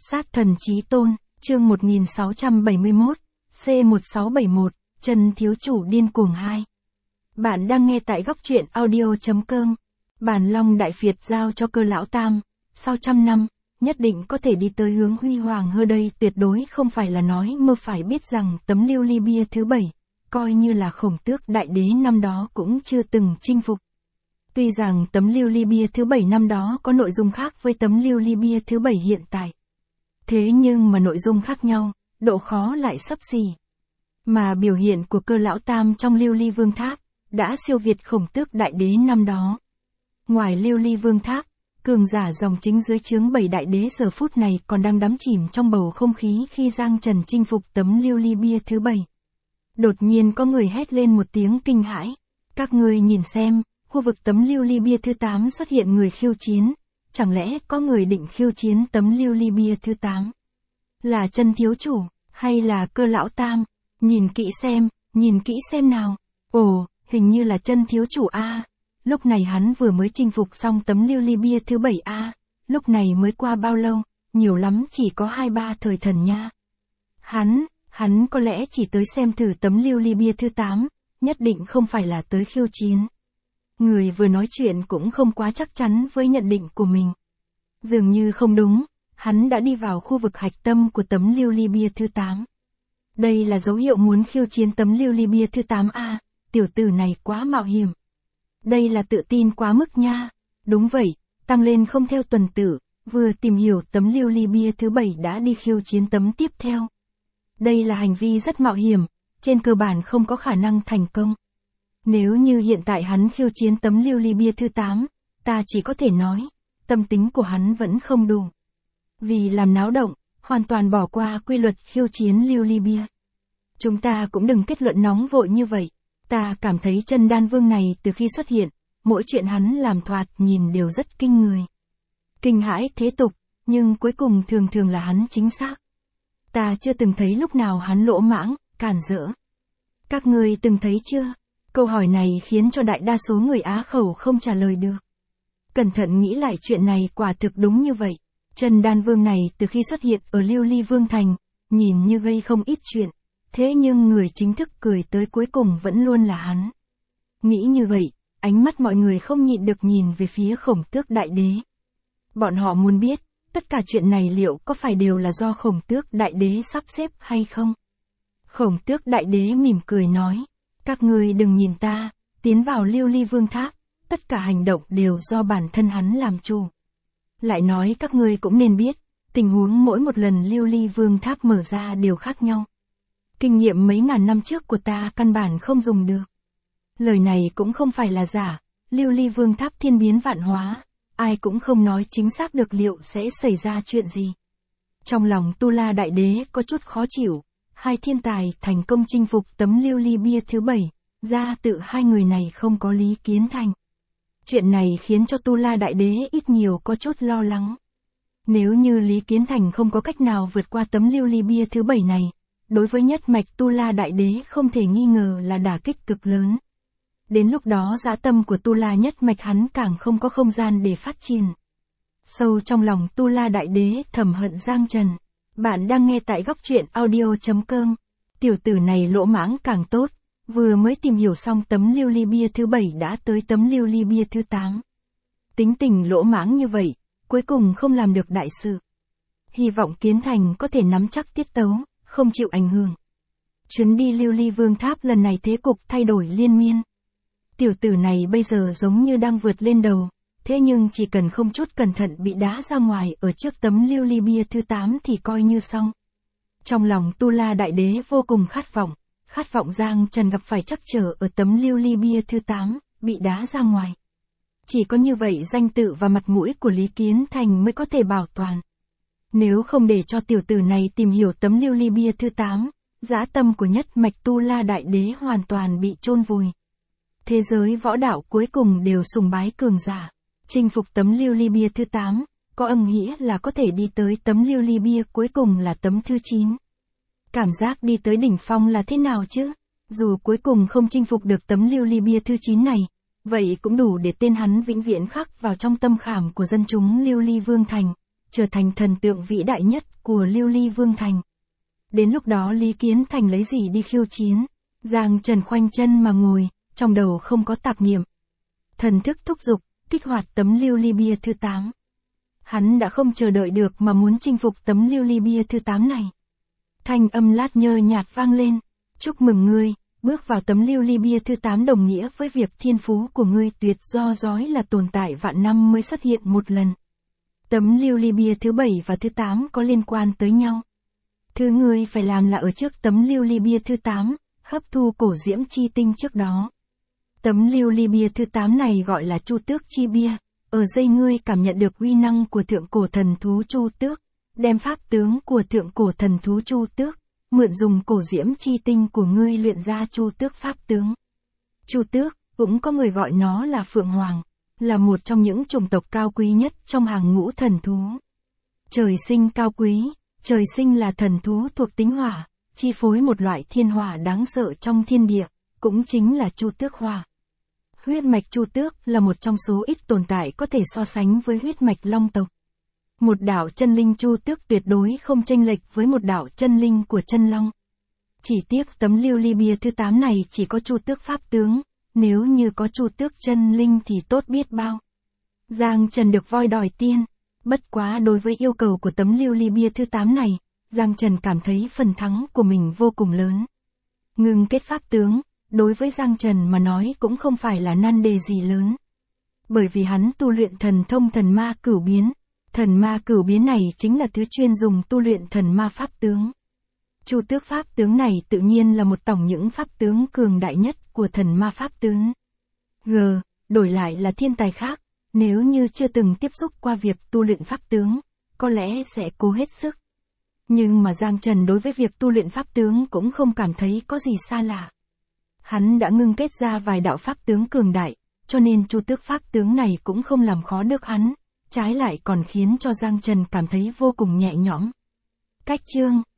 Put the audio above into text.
Sát thần chí tôn, chương 1671, C1671, Chân thiếu chủ điên cuồng 2. Bạn đang nghe tại góc truyện audio.com. Bản Long Đại Việt giao cho Cơ lão tam, sau trăm năm, nhất định có thể đi tới hướng huy hoàng hơn đây, tuyệt đối không phải là nói mơ. Phải biết rằng tấm lưu ly bia thứ 7, coi như là Khổng Tước đại đế năm đó cũng chưa từng chinh phục. Tuy rằng tấm lưu ly bia thứ 7 năm đó có nội dung khác với tấm lưu ly bia thứ 7 hiện tại. Thế nhưng mà nội dung khác nhau, độ khó lại xấp xỉ. Mà biểu hiện của Cơ lão tam trong lưu ly vương tháp, đã siêu việt Khổng Tước đại đế năm đó. Ngoài lưu ly vương tháp, cường giả dòng chính dưới trướng 7 đại đế giờ phút này còn đang đắm chìm trong bầu không khí khi Giang Trần chinh phục tấm lưu ly bia thứ 7. Đột nhiên có người hét lên một tiếng kinh hãi. Các ngươi nhìn xem, khu vực tấm lưu ly bia thứ 8 xuất hiện người khiêu chiến. Chẳng lẽ có người định khiêu chiến tấm lưu ly bia thứ 8? Là Chân thiếu chủ, hay là Cơ lão tam? Nhìn kỹ xem nào. Ồ, hình như là Chân thiếu chủ a. Lúc này hắn vừa mới chinh phục xong tấm lưu ly bia thứ 7 a. Lúc này mới qua bao lâu, nhiều lắm chỉ có 2-3 thời thần nha. Hắn có lẽ chỉ tới xem thử tấm lưu ly bia thứ 8, nhất định không phải là tới khiêu chiến. Người vừa nói chuyện cũng không quá chắc chắn với nhận định của mình. Dường như không đúng, hắn đã đi vào khu vực hạch tâm của tấm lưu ly bia thứ 8. Đây là dấu hiệu muốn khiêu chiến tấm lưu ly bia thứ 8a, tiểu tử này quá mạo hiểm. Đây là tự tin quá mức nha. Đúng vậy, tăng lên không theo tuần tự, vừa tìm hiểu tấm lưu ly bia thứ 7 đã đi khiêu chiến tấm tiếp theo. Đây là hành vi rất mạo hiểm, trên cơ bản không có khả năng thành công. Nếu như hiện tại hắn khiêu chiến tấm lưu ly bia thứ 8, ta chỉ có thể nói, tâm tính của hắn vẫn không đủ. Vì làm náo động, hoàn toàn bỏ qua quy luật khiêu chiến lưu ly bia. Chúng ta cũng đừng kết luận nóng vội như vậy. Ta cảm thấy Chân đan vương này từ khi xuất hiện, mỗi chuyện hắn làm thoạt nhìn đều rất kinh người. Kinh hãi thế tục, nhưng cuối cùng thường là hắn chính xác. Ta chưa từng thấy lúc nào hắn lỗ mãng, cản rỡ. Các ngươi từng thấy chưa? Câu hỏi này khiến cho đại đa số người Á khẩu không trả lời được. Cẩn thận nghĩ lại chuyện này quả thực đúng như vậy. Chân đan vương này từ khi xuất hiện ở lưu ly vương thành, nhìn như gây không ít chuyện. Thế nhưng người chính thức cười tới cuối cùng vẫn luôn là hắn. Nghĩ như vậy, ánh mắt mọi người không nhịn được nhìn về phía Khổng Tước đại đế. Bọn họ muốn biết, tất cả chuyện này liệu có phải đều là do Khổng Tước đại đế sắp xếp hay không? Khổng Tước đại đế mỉm cười nói, các ngươi đừng nhìn ta, tiến vào lưu ly vương tháp, tất cả hành động đều do bản thân hắn làm chủ. Lại nói các ngươi cũng nên biết, tình huống mỗi một lần lưu ly vương tháp mở ra đều khác nhau. Kinh nghiệm mấy ngàn năm trước của ta căn bản không dùng được. Lời này cũng không phải là giả, lưu ly vương tháp thiên biến vạn hóa, ai cũng không nói chính xác được liệu sẽ xảy ra chuyện gì. Trong lòng Tu La đại đế có chút khó chịu, hai thiên tài thành công chinh phục tấm lưu ly bia thứ 7, ra tự hai người này không có Lý Kiến Thành. Chuyện này khiến cho Tu La đại đế ít nhiều có chút lo lắng. Nếu như Lý Kiến Thành không có cách nào vượt qua tấm lưu ly bia thứ 7 này, đối với nhất mạch Tu La đại đế không thể nghi ngờ là đả kích cực lớn. Đến lúc đó dã tâm của Tu La nhất mạch hắn càng không có không gian để phát triển. Sâu trong lòng Tu La đại đế thầm hận Giang Trần. Bạn đang nghe tại góc truyện audio.com. Tiểu tử này lỗ mãng càng tốt, vừa mới tìm hiểu xong tấm lưu ly bia thứ 7 đã tới tấm lưu ly bia thứ 8. Tính tình lỗ mãng như vậy, cuối cùng không làm được đại sự. Hy vọng Kiến Thành có thể nắm chắc tiết tấu, không chịu ảnh hưởng. Chuyến đi lưu ly vương tháp lần này thế cục thay đổi liên miên. Tiểu tử này bây giờ giống như đang vượt lên đầu, thế nhưng chỉ cần không chút cẩn thận bị đá ra ngoài ở trước tấm lưu ly bia thứ 8 thì coi như xong. Trong lòng Tu La đại đế vô cùng khát vọng Giang Trần gặp phải trắc trở ở tấm lưu ly bia thứ 8, bị đá ra ngoài. Chỉ có như vậy danh tự và mặt mũi của Lý Kiến Thành mới có thể bảo toàn. Nếu không để cho tiểu tử này tìm hiểu tấm lưu ly bia thứ 8, dã tâm của nhất mạch Tu La đại đế hoàn toàn bị chôn vùi. Thế giới võ đạo cuối cùng đều sùng bái cường giả. Chinh phục tấm lưu ly bia thứ 8, có âm nghĩa là có thể đi tới tấm lưu ly bia cuối cùng là tấm thứ 9. Cảm giác đi tới đỉnh phong là thế nào chứ? Dù cuối cùng không chinh phục được tấm lưu ly bia thứ 9 này, vậy cũng đủ để tên hắn vĩnh viễn khắc vào trong tâm khảm của dân chúng lưu ly vương thành. trở thành thần tượng vĩ đại nhất của Lưu Ly Vương Thành. Đến lúc đó Lý Kiến Thành lấy gì đi khiêu chiến? Giang Trần khoanh chân mà ngồi, trong đầu không có tạp niệm. Thần thức thúc giục, kích hoạt tấm lưu ly bia thứ 8. Hắn đã không chờ đợi được mà muốn chinh phục tấm lưu ly bia thứ 8 này. Thanh âm lát nhơ nhạt vang lên. Chúc mừng ngươi, bước vào tấm lưu ly bia thứ 8 đồng nghĩa với việc thiên phú của ngươi tuyệt do dõi là tồn tại vạn năm mới xuất hiện một lần. Tấm lưu ly bia thứ 7 và thứ 8 có liên quan tới nhau. Thứ ngươi phải làm là ở trước tấm lưu ly bia thứ 8, hấp thu cổ diễm chi tinh trước đó. Tấm lưu ly bia thứ 8 này gọi là Chu Tước chi bia. Ở đây ngươi cảm nhận được uy năng của thượng cổ thần thú Chu Tước, đem pháp tướng của thượng cổ thần thú Chu Tước, mượn dùng cổ diễm chi tinh của ngươi luyện ra Chu Tước pháp tướng. Chu Tước, cũng có người gọi nó là Phượng Hoàng, là một trong những chủng tộc cao quý nhất trong hàng ngũ thần thú. Trời sinh cao quý, trời sinh là thần thú thuộc tính hỏa, chi phối một loại thiên hỏa đáng sợ trong thiên địa, cũng chính là Chu Tước hỏa. Huyết mạch Chu Tước là một trong số ít tồn tại có thể so sánh với huyết mạch Long tộc. Một đạo chân linh Chu Tước tuyệt đối không chênh lệch với một đạo chân linh của chân Long. Chỉ tiếc tấm lưu ly bia thứ 8 này chỉ có Chu Tước pháp tướng, nếu như có Chu Tước chân linh thì tốt biết bao. Giang Trần được voi đòi tiên, bất quá đối với yêu cầu của tấm lưu ly bia thứ 8 này, Giang Trần cảm thấy phần thắng của mình vô cùng lớn. Ngưng kết pháp tướng, đối với Giang Trần mà nói cũng không phải là nan đề gì lớn. Bởi vì hắn tu luyện thần thông thần ma cửu biến. Thần ma cửu biến này chính là thứ chuyên dùng tu luyện thần ma pháp tướng. Chu Tước pháp tướng này tự nhiên là một tổng những pháp tướng cường đại nhất của thần ma pháp tướng. Đổi lại là thiên tài khác, nếu như chưa từng tiếp xúc qua việc tu luyện pháp tướng, có lẽ sẽ cố hết sức. Nhưng mà Giang Trần đối với việc tu luyện pháp tướng cũng không cảm thấy có gì xa lạ. Hắn đã ngưng kết ra vài đạo pháp tướng cường đại, cho nên Chu Tước pháp tướng này cũng không làm khó được hắn, trái lại còn khiến cho Giang Trần cảm thấy vô cùng nhẹ nhõm. Cách chương